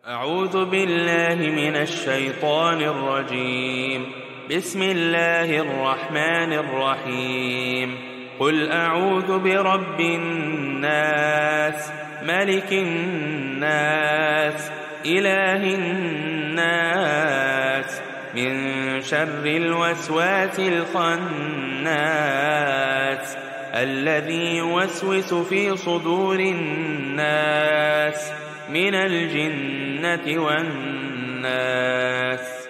أعوذ بالله من الشيطان الرجيم. بسم الله الرحمن الرحيم. قل أعوذ برب الناس ملك الناس إله الناس من شر الوسواس الخناس الذي يوسوس في صدور الناس من الجنة والناس.